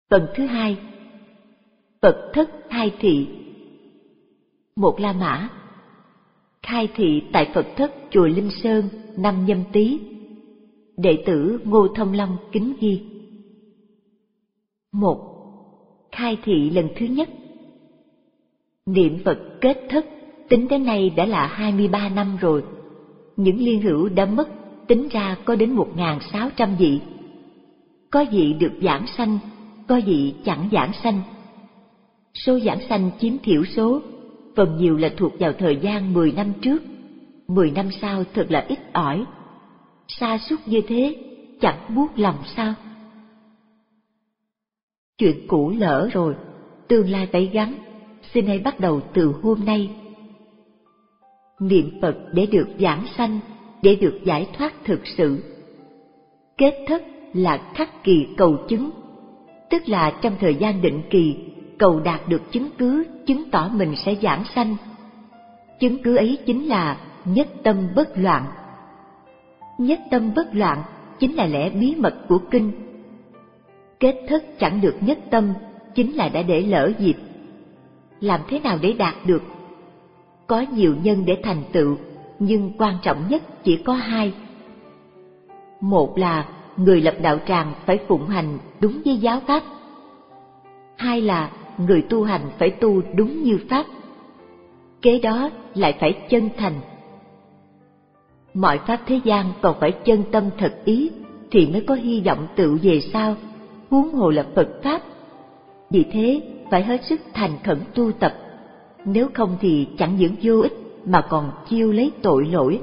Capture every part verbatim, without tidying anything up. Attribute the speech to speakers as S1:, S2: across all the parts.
S1: Phần thứ hai, Phật thất khai thị. Một La Mã khai thị tại Phật thất chùa Linh Sơn năm Nhâm Tý. Đệ tử Ngô Thông Long kính ghi. Một. Khai thị lần thứ nhất. Niệm Phật kết thất tính đến nay đã là hai mươi ba năm rồi. Những liên hữu đã mất tính ra có đến một nghìn sáu trăm vị. Có vị được giảng sanh, có vị chẳng giảng sanh. Số giảng sanh chiếm thiểu số, phần nhiều là thuộc vào thời gian mười năm trước. Mười năm sau thật là ít ỏi. Sa sút như thế, chẳng buốt lòng sao? Chuyện cũ lỡ rồi, tương lai phải gắn, xin hãy bắt đầu từ hôm nay. Niệm Phật để được giảng sanh, để được giải thoát thực sự. Kết thất là khắc kỳ cầu chứng, tức là trong thời gian định kỳ, cầu đạt được chứng cứ chứng tỏ mình sẽ giảng sanh. Chứng cứ ấy chính là nhất tâm bất loạn. Nhất tâm bất loạn chính là lẽ bí mật của kinh. Kết thất chẳng được nhất tâm chính là đã để lỡ dịp. Làm thế nào để đạt được? Có nhiều nhân để thành tựu, nhưng quan trọng nhất chỉ có hai. Một là người lập đạo tràng phải phụng hành đúng với giáo pháp. Hai là người tu hành phải tu đúng như pháp. Kế đó lại phải chân thành. Mọi pháp thế gian còn phải chân tâm thật ý thì mới có hy vọng tựu về sau, huống hồ là Phật pháp. Vì thế phải hết sức thành khẩn tu tập, nếu không thì chẳng những vô ích mà còn chiêu lấy tội lỗi.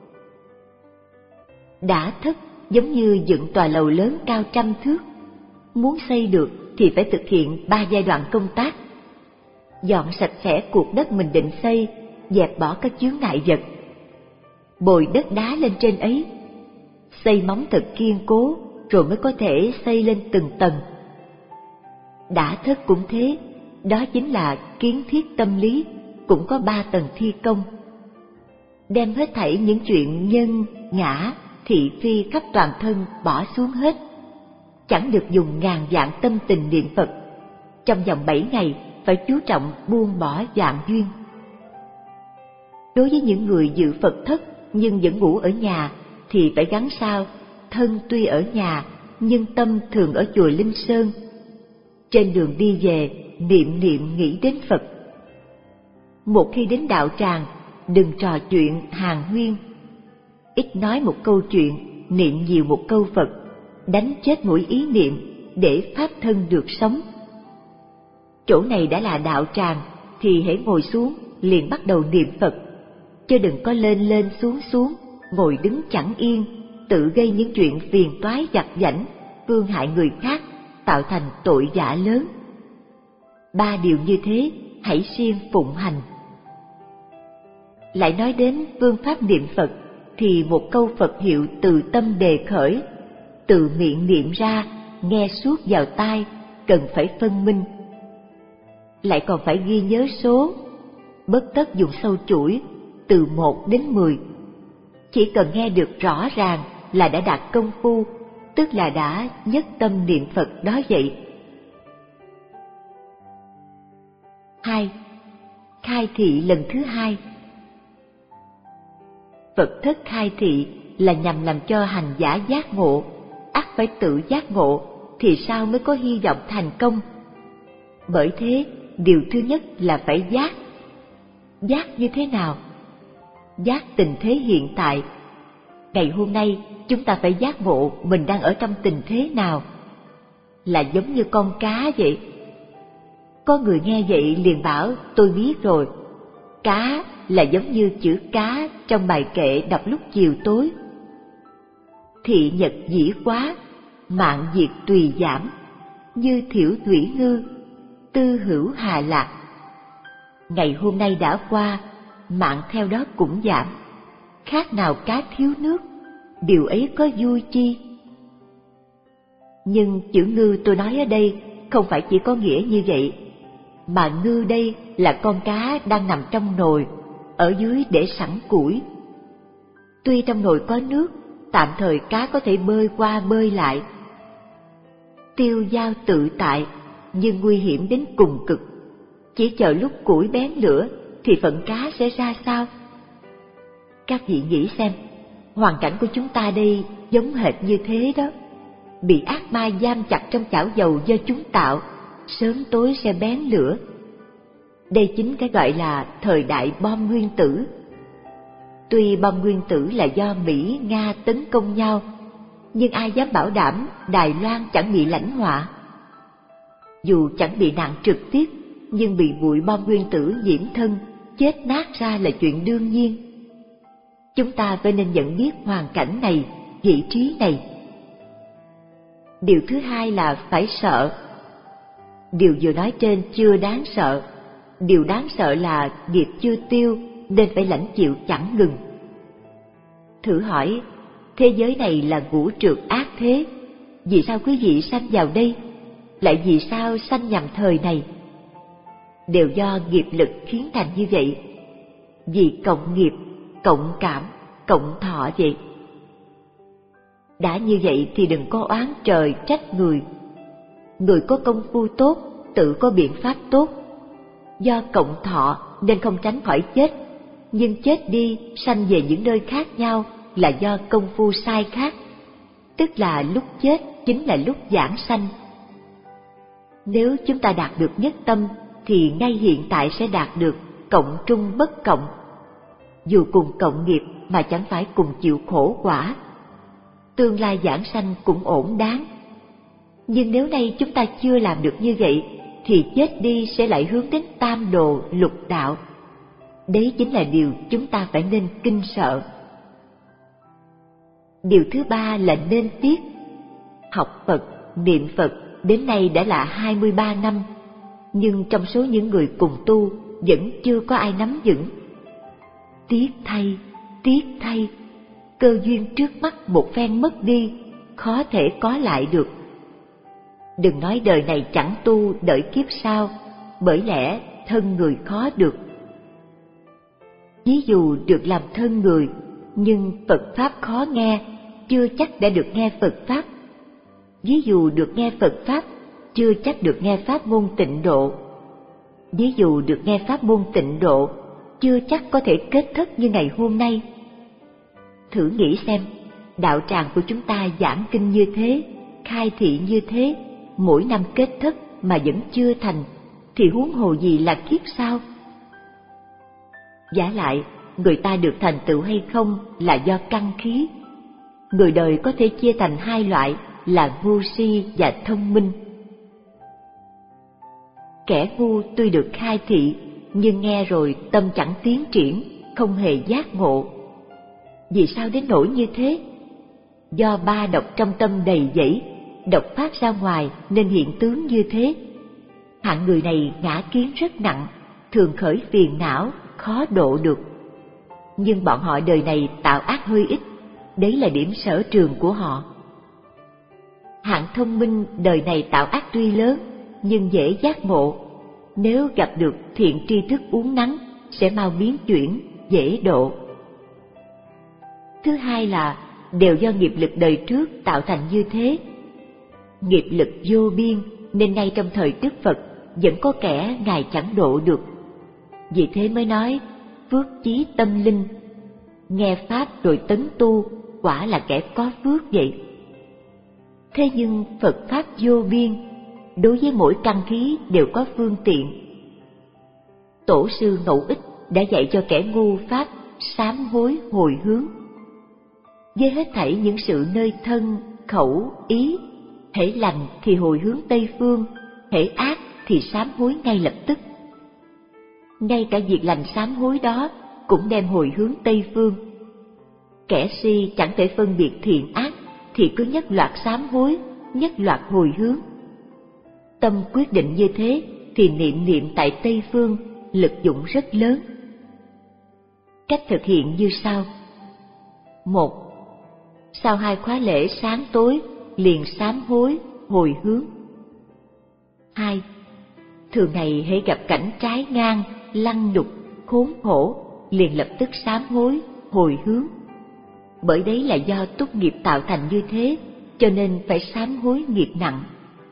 S1: Đã thất giống như dựng tòa lầu lớn cao trăm thước, muốn xây được thì phải thực hiện ba giai đoạn công tác: dọn sạch sẽ cuộc đất mình định xây, dẹp bỏ các chướng ngại vật, bồi đất đá lên trên ấy, xây móng thật kiên cố rồi mới có thể xây lên từng tầng. Đã thất cũng thế, đó chính là kiến thiết tâm lý, cũng có ba tầng thi công. Đem hết thảy những chuyện nhân, ngã, thị phi khắp toàn thân bỏ xuống hết. Chẳng được dùng ngàn vạn tâm tình niệm Phật. Trong vòng bảy ngày phải chú trọng buông bỏ vạn duyên. Đối với những người dự Phật thất nhưng vẫn ngủ ở nhà thì phải gắn sao thân tuy ở nhà nhưng tâm thường ở chùa Linh Sơn. Trên đường đi về niệm niệm nghĩ đến Phật. Một khi đến đạo tràng, đừng trò chuyện hàn huyên. Ít nói một câu chuyện, niệm nhiều một câu Phật, đánh chết mỗi ý niệm để pháp thân được sống. Chỗ này đã là đạo tràng thì hãy ngồi xuống liền bắt đầu niệm Phật, chứ đừng có lên lên xuống xuống, ngồi đứng chẳng yên, tự gây những chuyện phiền toái vặt vãnh, phương hại người khác, tạo thành tội vạ lớn. Ba điều như thế hãy siêng phụng hành. Lại nói đến phương pháp niệm Phật thì một câu Phật hiệu từ tâm đề khởi, từ miệng niệm ra, nghe suốt vào tai, cần phải phân minh. Lại còn phải ghi nhớ số, bất tất dùng sâu chuỗi, từ một đến mười. Chỉ cần nghe được rõ ràng là đã đạt công phu, tức là đã nhất tâm niệm Phật đó vậy. Hai. Khai thị lần thứ hai. Phật thất khai thị là nhằm làm cho hành giả giác ngộ, ắt phải tự giác ngộ thì sao mới có hy vọng thành công. Bởi thế, điều thứ nhất là phải giác. Giác như thế nào? Giác tình thế hiện tại. Ngày hôm nay, chúng ta phải giác ngộ mình đang ở trong tình thế nào. Là giống như con cá vậy. Có người nghe vậy liền bảo tôi biết rồi. Cá là giống như chữ cá trong bài kệ đọc lúc chiều tối. Thị nhật dĩ quá, mạng diệt tùy giảm, như thiểu thủy ngư, tư hữu hà lạc. Ngày hôm nay đã qua, mạng theo đó cũng giảm, khác nào cá thiếu nước, điều ấy có vui chi? Nhưng chữ ngư tôi nói ở đây không phải chỉ có nghĩa như vậy, mà ngư đây là con cá đang nằm trong nồi, ở dưới để sẵn củi. Tuy trong nồi có nước, tạm thời cá có thể bơi qua bơi lại. tiêu dao tự tại, nhưng nguy hiểm đến cùng cực. Chỉ chờ lúc củi bén lửa thì phận cá sẽ ra sao? Các vị nghĩ xem, hoàn cảnh của chúng ta đây giống hệt như thế đó. Bị ác ma giam chặt trong chảo dầu do chúng tạo, sớm tối sẽ bén lửa. Đây chính cái gọi là thời đại bom nguyên tử. Tuy bom nguyên tử là do Mỹ, Nga tấn công nhau, nhưng ai dám bảo đảm Đài Loan chẳng bị lãnh họa? Dù chẳng bị nạn trực tiếp, nhưng bị bụi bom nguyên tử nhiễm thân, chết nát ra là chuyện đương nhiên. Chúng ta phải nên nhận biết hoàn cảnh này, vị trí này. Điều thứ hai là phải sợ. Điều vừa nói trên chưa đáng sợ. Điều đáng sợ là nghiệp chưa tiêu nên phải lãnh chịu chẳng ngừng. Thử hỏi, thế giới này là ngũ trược ác thế, vì sao quý vị sanh vào đây? Lại vì sao sanh nhằm thời này? Đều do nghiệp lực khiến thành như vậy. Vì cộng nghiệp, cộng cảm, cộng thọ vậy. Đã như vậy thì đừng có oán trời trách người. Người có công phu tốt, tự có biện pháp tốt. Do cộng thọ nên không tránh khỏi chết, nhưng chết đi sanh về những nơi khác nhau là do công phu sai khác, tức là lúc chết chính là lúc giảng sanh. Nếu chúng ta đạt được nhất tâm thì ngay hiện tại sẽ đạt được cộng trung bất cộng. Dù cùng cộng nghiệp mà chẳng phải cùng chịu khổ quả, tương lai giảng sanh cũng ổn đáng. Nhưng nếu nay chúng ta chưa làm được như vậy thì chết đi sẽ lại hướng đến tam đồ lục đạo. Đấy chính là điều chúng ta phải nên kinh sợ. Điều thứ ba là nên tiếc. Học Phật, niệm Phật đến nay đã là hai mươi ba năm, nhưng trong số những người cùng tu vẫn chưa có ai nắm vững. Tiếc thay, tiếc thay, cơ duyên trước mắt một phen mất đi, khó thể có lại được. Đừng nói đời này chẳng tu đợi kiếp sau, bởi lẽ thân người khó được. Ví dụ được làm thân người, nhưng Phật Pháp khó nghe, chưa chắc đã được nghe Phật Pháp. Ví dụ được nghe Phật Pháp, chưa chắc được nghe Pháp môn Tịnh Độ. Ví dụ được nghe Pháp môn Tịnh Độ, chưa chắc có thể kết thất như ngày hôm nay. Thử nghĩ xem, đạo tràng của chúng ta giảng kinh như thế, khai thị như thế, mỗi năm kết thất mà vẫn chưa thành, thì huống hồ gì là kiếp sau? Vả lại, người ta được thành tựu hay không là do căn khí. Người đời có thể chia thành hai loại là ngu si và thông minh. Kẻ ngu tuy được khai thị, nhưng nghe rồi tâm chẳng tiến triển, không hề giác ngộ. Vì sao đến nỗi như thế? Do ba độc trong tâm đầy dẫy, độc phát ra ngoài nên hiện tướng như thế. Hạng người này ngã kiến rất nặng, thường khởi phiền não, khó độ được. Nhưng bọn họ đời này tạo ác hơi ít, đấy là điểm sở trường của họ. Hạng thông minh đời này tạo ác tuy lớn, nhưng dễ giác ngộ. Nếu gặp được thiện tri thức uốn nắn, sẽ mau biến chuyển, dễ độ. Thứ hai là đều do nghiệp lực đời trước tạo thành như thế. Nghiệp lực vô biên nên ngay trong thời Đức Phật vẫn có kẻ Ngài chẳng độ được. Vì thế mới nói phước chí tâm linh, nghe Pháp rồi tấn tu, quả là kẻ có phước vậy. Thế nhưng Phật Pháp vô biên, đối với mỗi căn khí đều có phương tiện. Tổ sư Ngẫu Ích đã dạy cho kẻ ngu Pháp sám hối hồi hướng. Với hết thảy những sự nơi thân, khẩu, ý, hễ lành thì hồi hướng Tây Phương, hễ ác thì sám hối ngay lập tức. Ngay cả việc lành sám hối đó cũng đem hồi hướng Tây Phương. Kẻ si chẳng thể phân biệt thiện ác thì cứ nhất loạt sám hối, nhất loạt hồi hướng. Tâm quyết định như thế thì niệm niệm tại Tây Phương lực dụng rất lớn. Cách thực hiện như sau. Một. Sau hai khóa lễ sáng tối liền sám hối, hồi hướng. Hai. Thường ngày hễ gặp cảnh trái ngang, lăng nhục, khốn khổ, liền lập tức sám hối, hồi hướng. Bởi đấy là do túc nghiệp tạo thành như thế, cho nên phải sám hối nghiệp nặng.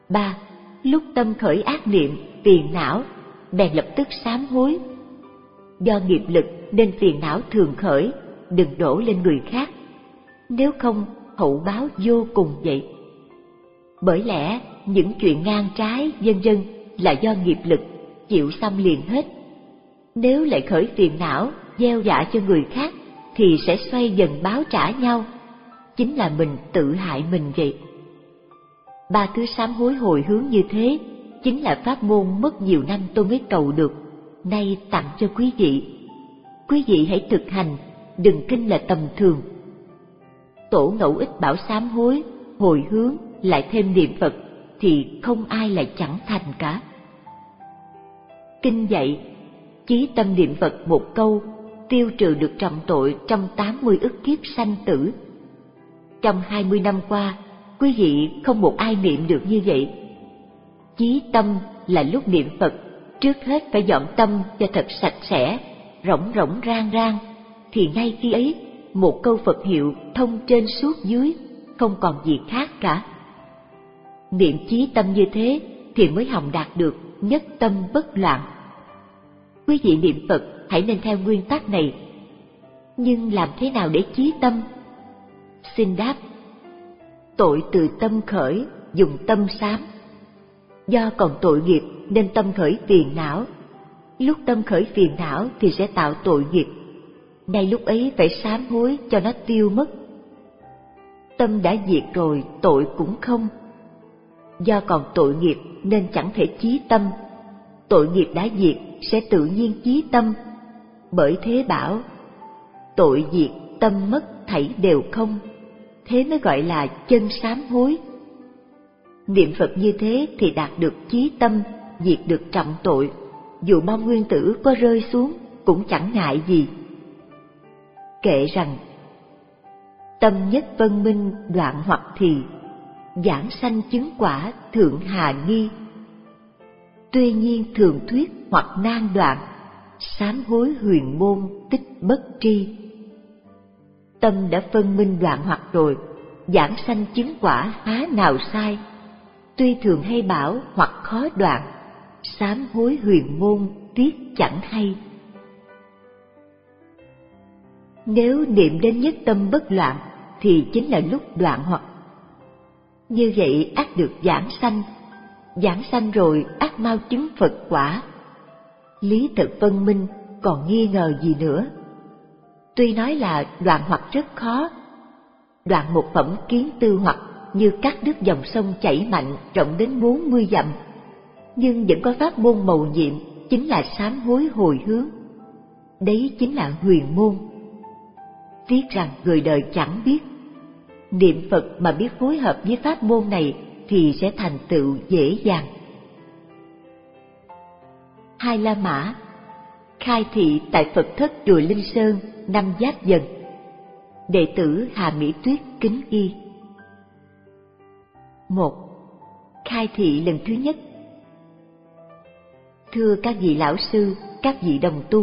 S1: Ba, lúc tâm khởi ác niệm, phiền não, bèn lập tức sám hối. Do nghiệp lực nên phiền não thường khởi, đừng đổ lên người khác. Nếu không, hậu báo vô cùng vậy. Bởi lẽ những chuyện ngang trái vân vân là do nghiệp lực, chịu xăm liền hết. Nếu lại khởi phiền não, gieo vạ cho người khác, thì sẽ xoay dần báo trả nhau. Chính là mình tự hại mình vậy. Ba thứ sám hối hồi hướng như thế, chính là pháp môn mất nhiều năm tôi mới cầu được, nay tặng cho quý vị. Quý vị hãy thực hành, đừng kinh là tầm thường. Tổ Ngẫu Ích bảo sám hối, hồi hướng, lại thêm niệm Phật, thì không ai lại chẳng thành cả. Kinh dạy, chí tâm niệm Phật một câu, tiêu trừ được trọng tội trong tám mươi ức kiếp sanh tử. Trong hai mươi năm qua, quý vị không một ai niệm được như vậy. Chí tâm là lúc niệm Phật, trước hết phải dọn tâm cho thật sạch sẽ, rỗng rỗng rang rang, thì ngay khi ấy, một câu Phật hiệu thông trên suốt dưới, không còn gì khác cả. Niệm chí tâm như thế thì mới hòng đạt được nhất tâm bất loạn. Quý vị niệm Phật hãy nên theo nguyên tắc này. Nhưng làm thế nào để chí tâm? Xin đáp: tội từ tâm khởi, dùng tâm sám. Do còn tội nghiệp nên tâm khởi phiền não. Lúc tâm khởi phiền não thì sẽ tạo tội nghiệp. Ngay lúc ấy phải sám hối cho nó tiêu mất. Tâm đã diệt rồi, tội cũng không. Do còn tội nghiệp nên chẳng thể chí tâm. Tội nghiệp đã diệt sẽ tự nhiên chí tâm. Bởi thế bảo, tội diệt tâm mất thảy đều không. Thế mới gọi là chân sám hối. Niệm Phật như thế thì đạt được chí tâm, diệt được trọng tội. Dù bom nguyên tử có rơi xuống cũng chẳng ngại gì. Kệ rằng, tâm nhất vân minh đoạn hoặc thì, giảng sanh chứng quả thượng hà nghi. Tuy nhiên thường thuyết hoặc nan đoạn, sám hối huyền môn tích bất tri. Tâm đã phân minh đoạn hoặc rồi, giảng sanh chứng quả há nào sai. Tuy thường hay bảo hoặc khó đoạn, sám hối huyền môn tiếc chẳng hay. Nếu niệm đến nhất tâm bất loạn thì chính là lúc đoạn hoặc. Như vậy ắt được giảng sanh, giảng sanh rồi ắt mau chứng Phật quả. Lý thật phân minh, còn nghi ngờ gì nữa. Tuy nói là đoạn hoặc rất khó, đoạn một phẩm kiến tư hoặc như cắt đứt dòng sông chảy mạnh rộng đến bốn mươi dặm, nhưng vẫn có pháp môn mầu nhiệm, chính là sám hối hồi hướng. Đấy chính là huyền môn. Tiếc rằng người đời chẳng biết. Niệm Phật mà biết phối hợp với pháp môn này thì sẽ thành tựu dễ dàng. Hai La Mã khai thị tại Phật thất chùa Linh Sơn năm Giáp Dần. Đệ tử Hà Mỹ Tuyết kính ghi. Một. Khai thị lần thứ nhất. Thưa các vị lão sư, các vị đồng tu,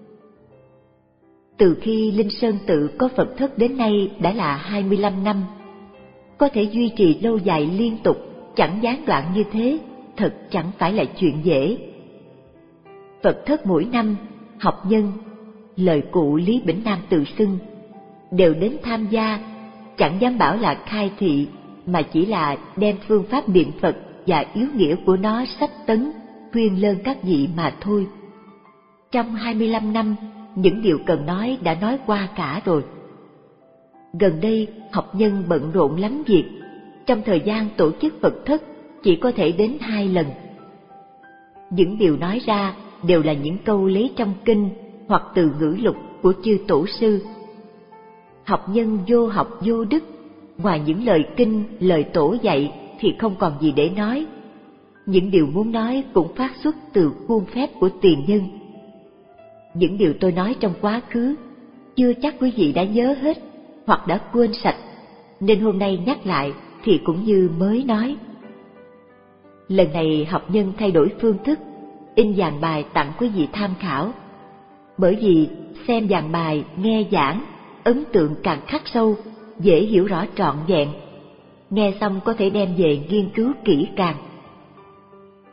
S1: từ khi Linh Sơn tự có Phật thất đến nay đã là hai mươi lăm năm. Có thể duy trì lâu dài liên tục, chẳng gián đoạn như thế, thật chẳng phải là chuyện dễ. Phật thất mỗi năm, học nhân, lời cụ Lý Bỉnh Nam tự xưng, đều đến tham gia, chẳng dám bảo là khai thị, mà chỉ là đem phương pháp niệm Phật và yếu nghĩa của nó sách tấn, khuyên lơn các vị mà thôi. Trong hai mươi lăm năm, những điều cần nói đã nói qua cả rồi. Gần đây, học nhân bận rộn lắm việc, trong thời gian tổ chức Phật thất chỉ có thể đến hai lần. Những điều nói ra đều là những câu lấy trong kinh hoặc từ ngữ lục của chư tổ sư. Học nhân vô học vô đức, ngoài những lời kinh, lời tổ dạy thì không còn gì để nói. Những điều muốn nói cũng phát xuất từ khuôn phép của tiền nhân. Những điều tôi nói trong quá khứ, chưa chắc quý vị đã nhớ hết hoặc đã quên sạch, nên hôm nay nhắc lại thì cũng như mới nói. Lần này học nhân thay đổi phương thức, in dàn bài tặng quý vị tham khảo. Bởi vì xem dàn bài, nghe giảng, ấn tượng càng khắc sâu, dễ hiểu rõ trọn vẹn. Nghe xong có thể đem về nghiên cứu kỹ càng.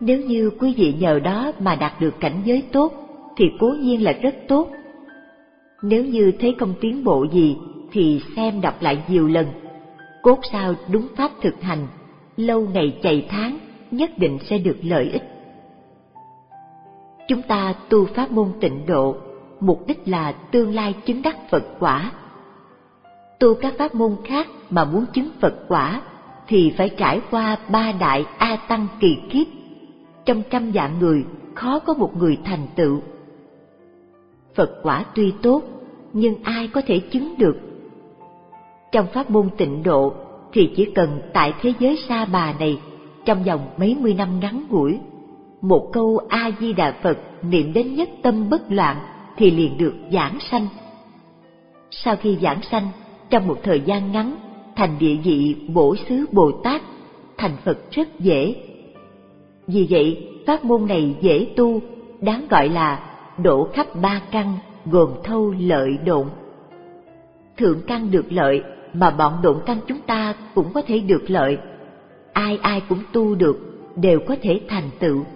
S1: Nếu như quý vị nhờ đó mà đạt được cảnh giới tốt, thì cố nhiên là rất tốt. Nếu như thấy không tiến bộ gì, thì xem đọc lại nhiều lần, cốt sao đúng pháp thực hành, lâu ngày chạy tháng, nhất định sẽ được lợi ích. Chúng ta tu pháp môn Tịnh Độ, mục đích là tương lai chứng đắc Phật quả. Tu các pháp môn khác mà muốn chứng Phật quả, thì phải trải qua ba đại A Tăng kỳ kiếp. Trong trăm vạn người, khó có một người thành tựu. Phật quả tuy tốt, nhưng ai có thể chứng được? Trong pháp môn Tịnh Độ thì chỉ cần tại thế giới Sa Bà này, trong vòng mấy mươi năm ngắn ngủi, một câu A Di Đà Phật niệm đến nhất tâm bất loạn thì liền được giảng sanh. Sau khi giảng sanh, trong một thời gian ngắn, thành địa vị Bổ Xứ Bồ Tát, thành Phật rất dễ. Vì vậy, pháp môn này dễ tu, đáng gọi là độ khắp ba căn, gồm thâu lợi độn. Thượng căn được lợi, mà bọn độn căn chúng ta cũng có thể được lợi. Ai ai cũng tu được, đều có thể thành tựu.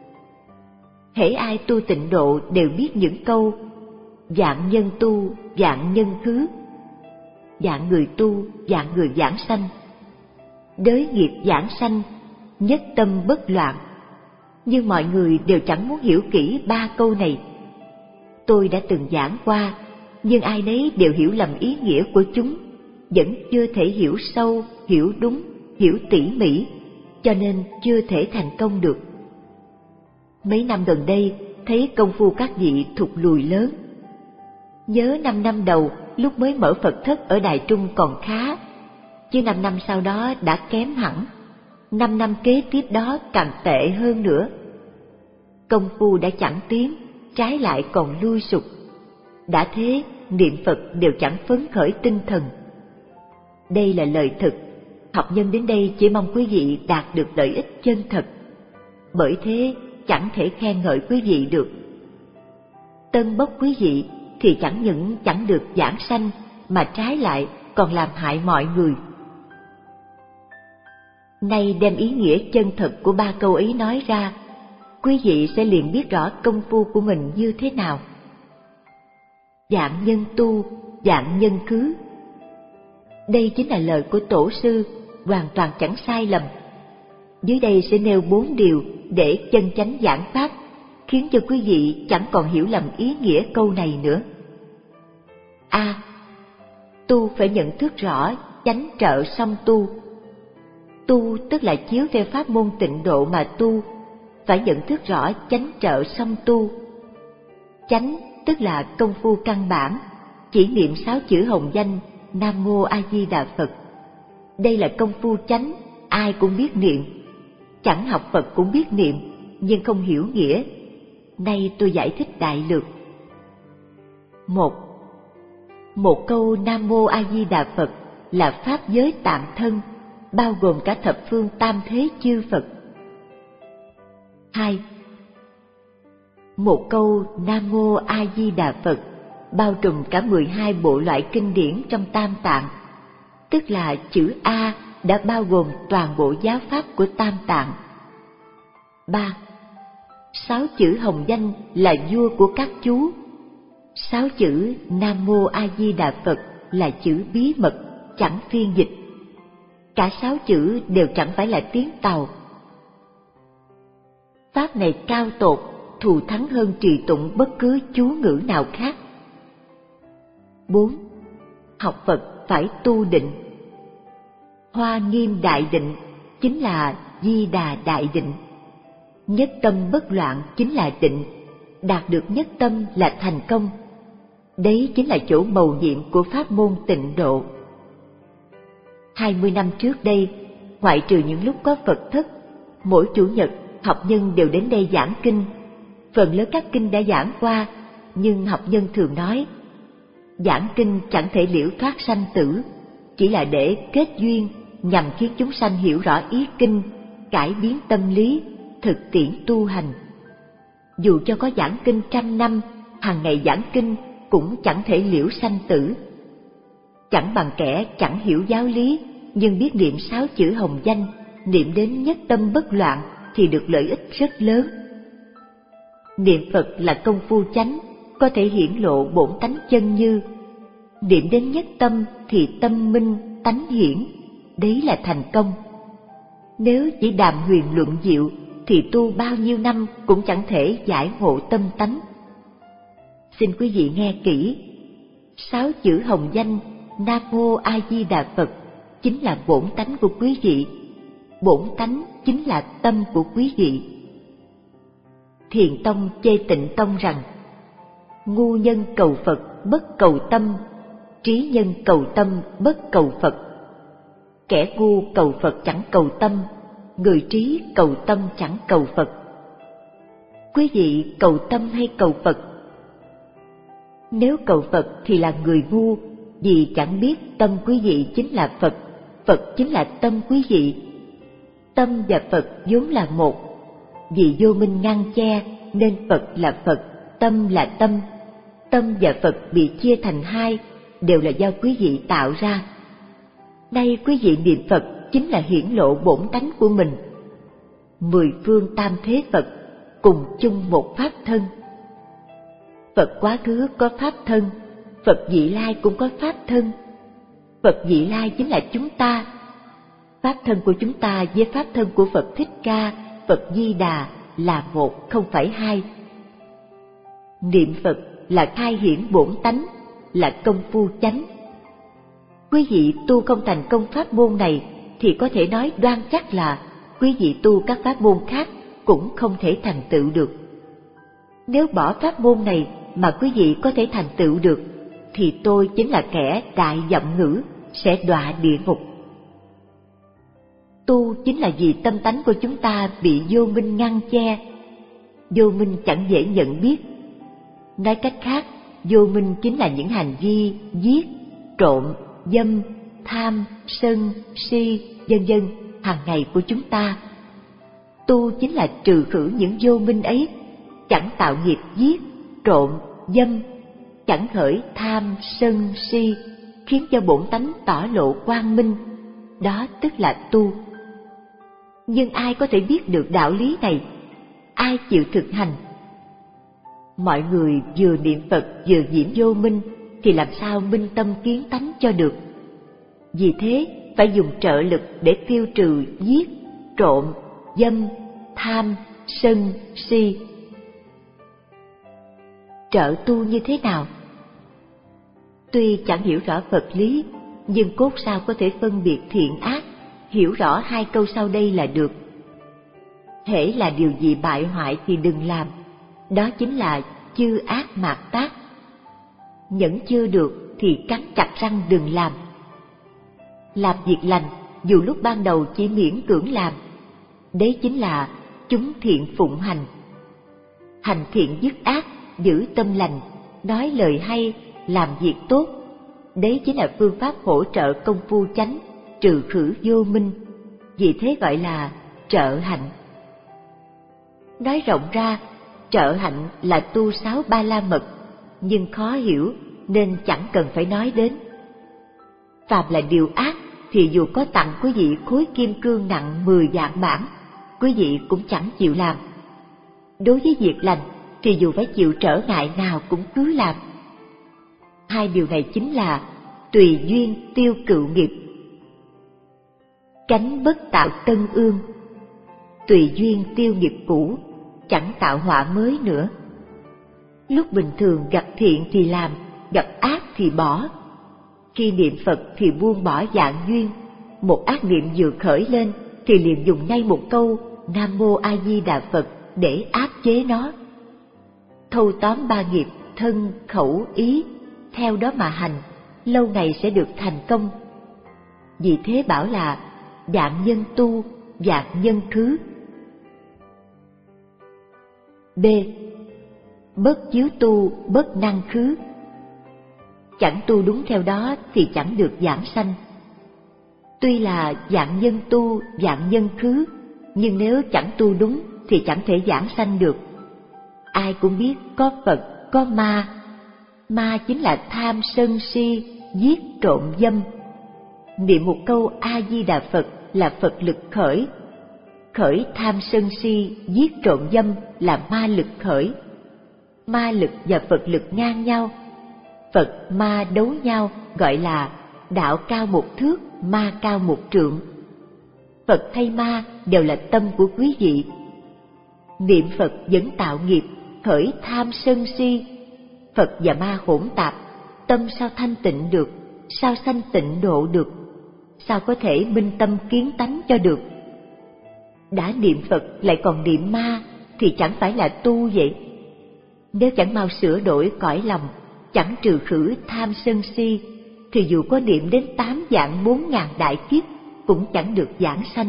S1: Hễ ai tu Tịnh Độ đều biết những câu vạn nhân tu, vạn nhân khứ, vạn người tu, vạn người giảng sanh, đới nghiệp giảng sanh, nhất tâm bất loạn. Nhưng mọi người đều chẳng muốn hiểu kỹ ba câu này. Tôi đã từng giảng qua, nhưng ai nấy đều hiểu lầm ý nghĩa của chúng, vẫn chưa thể hiểu sâu, hiểu đúng, hiểu tỉ mỉ, cho nên chưa thể thành công được. Mấy năm gần đây, thấy công phu các vị thụt lùi lớn. Nhớ năm năm đầu, lúc mới mở Phật thất ở Đài Trung còn khá, chứ năm năm sau đó đã kém hẳn. Năm năm kế tiếp đó càng tệ hơn nữa. Công phu đã chẳng tiến, trái lại còn lui sụt. Đã thế, niệm Phật đều chẳng phấn khởi tinh thần. Đây là lời thực, học nhân đến đây chỉ mong quý vị đạt được lợi ích chân thật. Bởi thế, chẳng thể khen ngợi quý vị được. Tân bốc quý vị thì chẳng những chẳng được giảng sanh, mà trái lại còn làm hại mọi người. Nay đem ý nghĩa chân thật của ba câu ấy nói ra, quý vị sẽ liền biết rõ công phu của mình như thế nào. Vạn nhân tu, vạn nhân khứ. Đây chính là lời của Tổ sư, hoàn toàn chẳng sai lầm. Dưới đây sẽ nêu bốn điều để chân chánh giảng pháp, khiến cho quý vị chẳng còn hiểu lầm ý nghĩa câu này nữa. A. Tu phải nhận thức rõ chánh trợ song tu. Tu tức là chiếu theo pháp môn Tịnh Độ mà tu, phải nhận thức rõ chánh trợ song tu. Chánh tức là công phu căn bản, chỉ niệm sáu chữ hồng danh Nam Mô A Di Đà Phật. Đây là công phu chánh, ai cũng biết niệm. Chẳng học Phật cũng biết niệm, nhưng không hiểu nghĩa. Nay tôi giải thích đại lược. Một. Một câu Nam Mô A Di Đà Phật là pháp giới tạm thân, bao gồm cả thập phương tam thế chư Phật. Hai. Một câu Nam Mô A Di Đà Phật bao trùm cả mười hai bộ loại kinh điển trong Tam Tạng, tức là chữ A đã bao gồm toàn bộ giáo pháp của Tam Tạng. Ba. Sáu chữ hồng danh là vua của các chú. Sáu chữ Nam Mô A Di Đà Phật là chữ bí mật, chẳng phiên dịch. Cả sáu chữ đều chẳng phải là tiếng Tàu. Pháp này cao tột, thù thắng hơn trì tụng bất cứ chú ngữ nào khác. Bốn. Học Phật phải tu định. Hoa Nghiêm Đại Định chính là Di Đà Đại Định. Nhất tâm bất loạn chính là định, đạt được nhất tâm là thành công. Đấy chính là chỗ mầu nhiệm của pháp môn Tịnh Độ. Hai mươi năm trước đây, ngoại trừ những lúc có Phật thất, mỗi chủ nhật học nhân đều đến đây giảng kinh. Phần lớn các kinh đã giảng qua, nhưng học nhân thường nói, giảng kinh chẳng thể liễu thoát sanh tử, chỉ là để kết duyên nhằm khiến chúng sanh hiểu rõ ý kinh, cải biến tâm lý, thực tiễn tu hành. Dù cho có giảng kinh trăm năm, hàng ngày giảng kinh cũng chẳng thể liễu sanh tử. Chẳng bằng kẻ chẳng hiểu giáo lý, nhưng biết niệm sáu chữ hồng danh, niệm đến nhất tâm bất loạn thì được lợi ích rất lớn. Niệm Phật là công phu chánh, có thể hiển lộ bổn tánh chân như. Niệm đến nhất tâm thì tâm minh, tánh hiển, đấy là thành công. Nếu chỉ đàm huyền luận diệu thì tu bao nhiêu năm cũng chẳng thể giải hộ tâm tánh. Xin quý vị nghe kỹ, sáu chữ hồng danh Nam Mô A Di Đà Phật chính là bổn tánh của quý vị, bổn tánh chính là tâm của quý vị. Thiền Tông chê Tịnh Tông rằng, ngu nhân cầu Phật bất cầu tâm, trí nhân cầu tâm bất cầu Phật. Kẻ ngu cầu Phật chẳng cầu tâm, người trí cầu tâm chẳng cầu Phật. Quý vị cầu tâm hay cầu Phật? Nếu cầu Phật thì là người ngu, vì chẳng biết tâm quý vị chính là Phật, Phật chính là tâm quý vị. Tâm và Phật vốn là một, vì vô minh ngăn che nên Phật là Phật, tâm là tâm. Tâm và Phật bị chia thành hai đều là do quý vị tạo ra. Nay quý vị niệm Phật chính là hiển lộ bổn tánh của mình. Mười phương tam thế Phật cùng chung một pháp thân. Phật quá khứ có pháp thân, Phật vị lai cũng có pháp thân. Phật vị lai chính là chúng ta. Pháp thân của chúng ta với pháp thân của Phật Thích Ca, Phật Di Đà là một, không phải hai. Niệm Phật là khai hiển bổn tánh, là công phu chánh. Quý vị tu không thành công pháp môn này thì có thể nói đoan chắc là quý vị tu các pháp môn khác cũng không thể thành tựu được. Nếu bỏ pháp môn này mà quý vị có thể thành tựu được thì tôi chính là kẻ đại giọng ngữ, sẽ đọa địa ngục. Tu chính là vì tâm tánh của chúng ta bị vô minh ngăn che. Vô minh chẳng dễ nhận biết. Nói cách khác, vô minh chính là những hành vi giết, trộm, dâm, tham, sân, si, vân vân hàng ngày của chúng ta. Tu chính là trừ khử những vô minh ấy, chẳng tạo nghiệp giết, trộm, dâm, chẳng khởi tham, sân, si, khiến cho bổn tánh tỏ lộ quang minh. Đó tức là tu. Nhưng ai có thể biết được đạo lý này? Ai chịu thực hành? Mọi người vừa niệm Phật vừa nhiễm vô minh thì làm sao minh tâm kiến tánh cho được? Vì thế phải dùng trợ lực để tiêu trừ giết, trộm, dâm, tham, sân, si. Trợ tu như thế nào? Tuy chẳng hiểu rõ Phật lý, nhưng cốt sao có thể phân biệt thiện ác, hiểu rõ hai câu sau đây là được. Hễ là điều gì bại hoại thì đừng làm, đó chính là chư ác mạt tác. Nhẫn chưa được thì cắn chặt răng đừng làm. Làm việc lành dù lúc ban đầu chỉ miễn cưỡng làm, đấy chính là chúng thiện phụng hành. Hành thiện dứt ác, giữ tâm lành, nói lời hay, làm việc tốt, đấy chính là phương pháp hỗ trợ công phu chánh, trừ khử vô minh. Vì thế gọi là trợ hạnh. Nói rộng ra, trợ hạnh là tu sáu ba la mật, nhưng khó hiểu nên chẳng cần phải nói đến. Phàm là điều ác thì dù có tặng quý vị khối kim cương nặng mười vạn bản, quý vị cũng chẳng chịu làm. Đối với việc lành thì dù phải chịu trở ngại nào cũng cứ làm. Hai điều này chính là tùy duyên tiêu cựu nghiệp. Cánh bất tạo tân ương, tùy duyên tiêu nghiệp cũ, chẳng tạo họa mới nữa. Lúc bình thường gặp thiện thì làm, gặp ác thì bỏ. Khi niệm Phật thì buông bỏ dạng duyên, một ác niệm vừa khởi lên thì liền dùng ngay một câu Nam Mô A Di Đà Phật để áp chế nó. Thâu tóm ba nghiệp thân, khẩu, ý, theo đó mà hành, lâu ngày sẽ được thành công. Vì thế bảo là vạn nhân tu, vạn nhân khứ. B. Bất chiếu tu, bất năng khứ. Chẳng tu đúng theo đó thì chẳng được giảng sanh. Tuy là vạn nhân tu, vạn nhân khứ, nhưng nếu chẳng tu đúng thì chẳng thể giảng sanh được. Ai cũng biết có Phật, có ma. Ma chính là tham sân si, giết trộm dâm. Niệm một câu A Di Đà Phật là Phật lực khởi. khởi tham sân si, giết trộm dâm là ma lực khởi. Ma lực và Phật lực ngang nhau. Phật ma đấu nhau gọi là đạo cao một thước, ma cao một trượng. Phật hay ma đều là tâm của quý vị. Niệm Phật vẫn tạo nghiệp, khởi tham sân si. Phật và ma hỗn tạp, tâm sao thanh tịnh được, sao sanh tịnh độ được, sao có thể minh tâm kiến tánh cho được. Đã niệm Phật lại còn niệm ma thì chẳng phải là tu vậy. Nếu chẳng mau sửa đổi cõi lòng, chẳng trừ khử tham sân si, thì dù có niệm đến tám vạn bốn ngàn đại kiếp cũng chẳng được giảng sanh.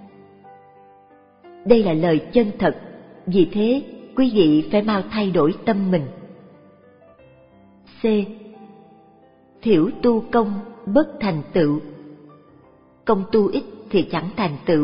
S1: Đây là lời chân thật, vì thế quý vị phải mau thay đổi tâm mình. C. Thiểu tu công, bất thành tựu. Công tu ít thì chẳng thành tựu.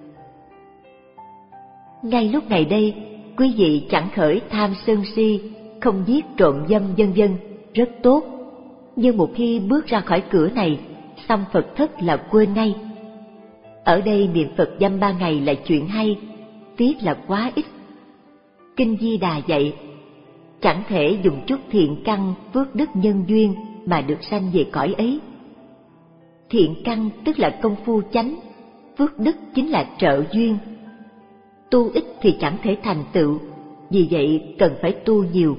S1: Ngay lúc này đây, quý vị chẳng khởi tham sân si, không giết trộm dâm vân vân, rất tốt. Nhưng một khi bước ra khỏi cửa này, xong Phật thất là quên ngay. Ở đây niệm Phật dăm ba ngày là chuyện hay, tiếc là quá ít. Kinh Di Đà dạy, chẳng thể dùng chút thiện căn phước đức nhân duyên mà được sanh về cõi ấy. Thiện căn tức là công phu chánh, phước đức chính là trợ duyên. Tu ít thì chẳng thể thành tựu, vì vậy cần phải tu nhiều.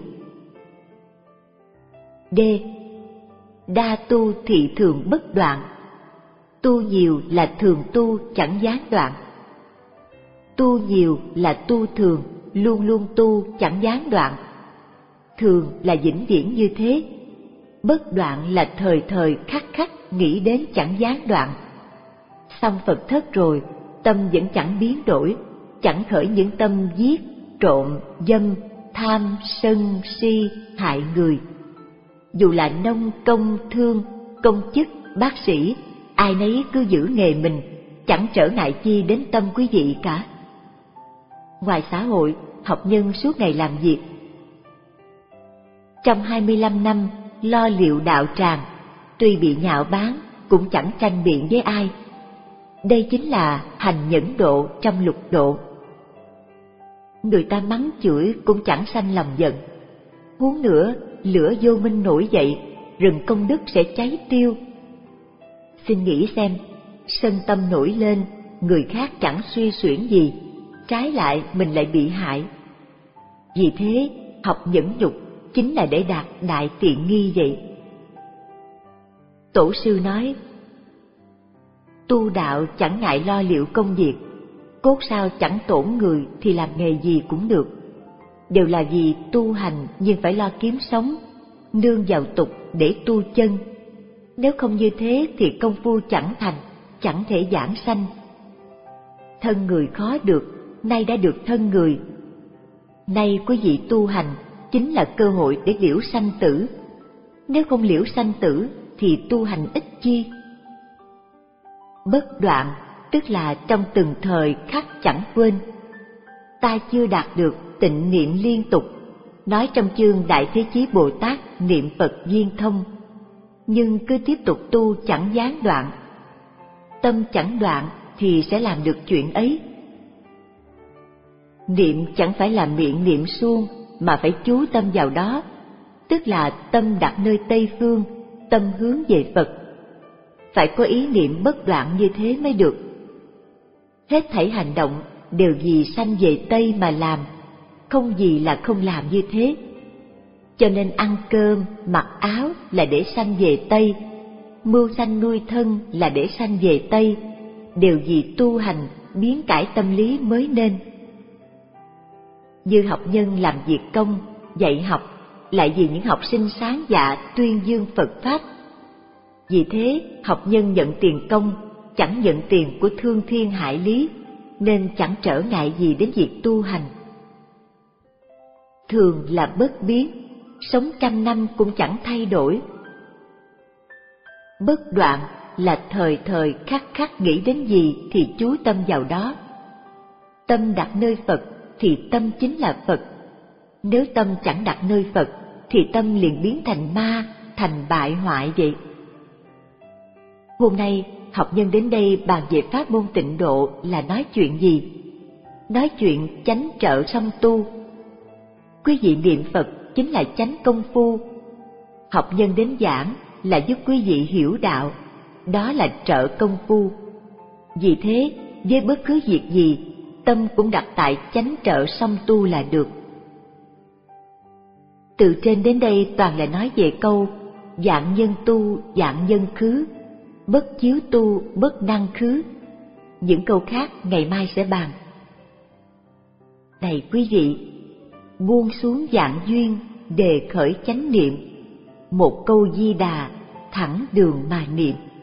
S1: D. Đa tu thị thường bất đoạn. Tu nhiều là thường tu chẳng gián đoạn. Tu nhiều là tu thường, luôn luôn tu chẳng gián đoạn. Thường là vĩnh viễn như thế, bất đoạn là thời thời khắc khắc nghĩ đến chẳng gián đoạn. Xong Phật thất rồi, tâm vẫn chẳng biến đổi, chẳng khởi những tâm giết, trộm, dâm, tham, sân, si, hại người. Dù là nông, công, thương, công chức, bác sĩ, ai nấy cứ giữ nghề mình, chẳng trở ngại chi đến tâm quý vị cả. Ngoài xã hội, học nhân suốt ngày làm việc. Trong hai mươi lăm năm lo liệu đạo tràng, tuy bị nhạo báng cũng chẳng tranh biện với ai. Đây chính là hành nhẫn độ trong lục độ. Người ta mắng chửi cũng chẳng sanh lòng giận. Huống nữa, lửa vô minh nổi dậy, rừng công đức sẽ cháy tiêu. Xin nghĩ xem, sân tâm nổi lên, người khác chẳng suy xuyển gì, trái lại mình lại bị hại. Vì thế, học nhẫn nhục chính là để đạt đại tiện nghi vậy. Tổ sư nói, tu đạo chẳng ngại lo liệu công việc, cốt sao chẳng tổn người thì làm nghề gì cũng được. Đều là vì tu hành nhưng phải lo kiếm sống, nương vào tục để tu chân. Nếu không như thế thì công phu chẳng thành, chẳng thể giảng sanh. Thân người khó được, nay đã được thân người. Nay quý vị tu hành chính là cơ hội để liễu sanh tử. Nếu không liễu sanh tử thì tu hành ích chi. Bất đoạn tức là trong từng thời khắc chẳng quên. Ta chưa đạt được tịnh niệm liên tục, nói trong chương Đại Thế Chí Bồ Tát niệm Phật duyên thông, nhưng cứ tiếp tục tu chẳng gián đoạn. Tâm chẳng đoạn thì sẽ làm được chuyện ấy. Niệm chẳng phải là miệng niệm suông, mà phải chú tâm vào đó, tức là tâm đặt nơi Tây Phương, tâm hướng về Phật. Phải có ý niệm bất đoạn như thế mới được. Hết thảy hành động đều vì sanh về Tây mà làm, không gì là không làm như thế. Cho nên ăn cơm, mặc áo là để sanh về Tây, mưu sanh nuôi thân là để sanh về Tây, đều vì tu hành biến cải tâm lý mới nên. Như học nhân làm việc công, dạy học, lại vì những học sinh sáng dạ tuyên dương Phật Pháp. Vì thế, học nhân nhận tiền công, chẳng nhận tiền của thương thiên hại lý, nên chẳng trở ngại gì đến việc tu hành. Thường là bất biến, sống trăm năm cũng chẳng thay đổi. Bất đoạn là thời thời khắc khắc nghĩ đến gì thì chú tâm vào đó. Tâm đặt nơi Phật thì tâm chính là Phật. Nếu tâm chẳng đặt nơi Phật thì tâm liền biến thành ma, thành bại hoại vậy. Hôm nay học nhân đến đây bàn về pháp môn tịnh độ là nói chuyện gì? nói chuyện chánh trợ song tu. Quý vị niệm Phật chính là chánh công phu. Học nhân đến giảng là giúp quý vị hiểu đạo, đó là trợ công phu. Vì thế, với bất cứ việc gì, tâm cũng đặt tại chánh trợ song tu là được. Từ trên đến đây toàn là nói về câu vạn nhân tu, vạn nhân khứ, bất chiếu tu, bất năng khứ. Những câu khác ngày mai sẽ bàn. Này quý vị, buông xuống vạn duyên, đề khởi chánh niệm, một câu Di Đà, thẳng đường mà niệm.